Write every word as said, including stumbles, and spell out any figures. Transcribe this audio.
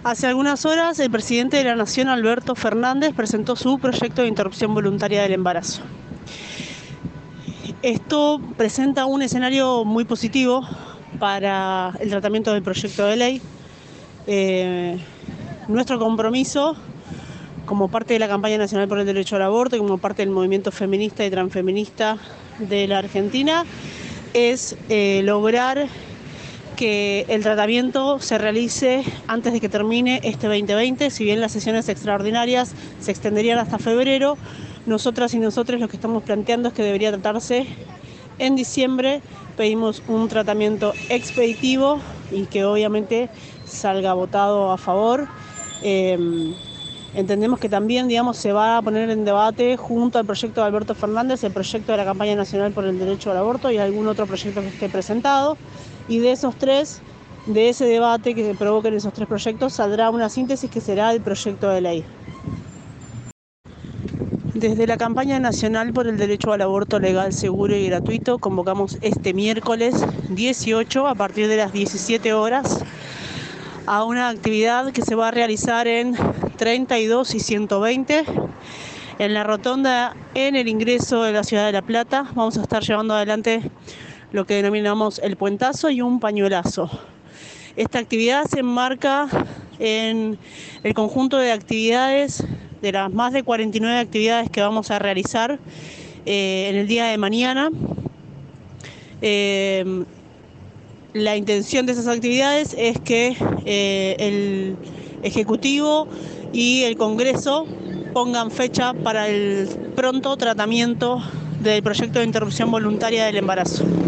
Hace algunas horas, el presidente de la Nación, Alberto Fernández, presentó su proyecto de interrupción voluntaria del embarazo. Esto presenta un escenario muy positivo para el tratamiento del proyecto de ley. Eh, nuestro compromiso, como parte de la campaña nacional por el derecho al aborto y como parte del movimiento feminista y transfeminista de la Argentina, es eh, lograr que el tratamiento se realice antes de que termine este veinte veinte. Si bien las sesiones extraordinarias se extenderían hasta febrero, nosotras y nosotros lo que estamos planteando es que debería tratarse en diciembre. Pedimos un tratamiento expeditivo y que obviamente salga votado a favor. Eh, Entendemos que también, digamos, se va a poner en debate junto al proyecto de Alberto Fernández, el proyecto de la campaña nacional por el derecho al aborto y algún otro proyecto que esté presentado. Y de esos tres, de ese debate que se provoquen esos tres proyectos, saldrá una síntesis que será el proyecto de ley. Desde la campaña nacional por el derecho al aborto legal, seguro y gratuito, convocamos este miércoles dieciocho, a partir de las diecisiete horas, a una actividad que se va a realizar en treinta y dos y ciento veinte, en la rotonda en el ingreso de la ciudad de La Plata. Vamos a estar llevando adelante lo que denominamos el puentazo y un pañuelazo. Esta actividad se enmarca en el conjunto de actividades, de las más de cuarenta y nueve actividades que vamos a realizar eh, en el día de mañana. Eh, la intención de esas actividades es que eh, el Ejecutivo y el Congreso pongan fecha para el pronto tratamiento del proyecto de interrupción voluntaria del embarazo.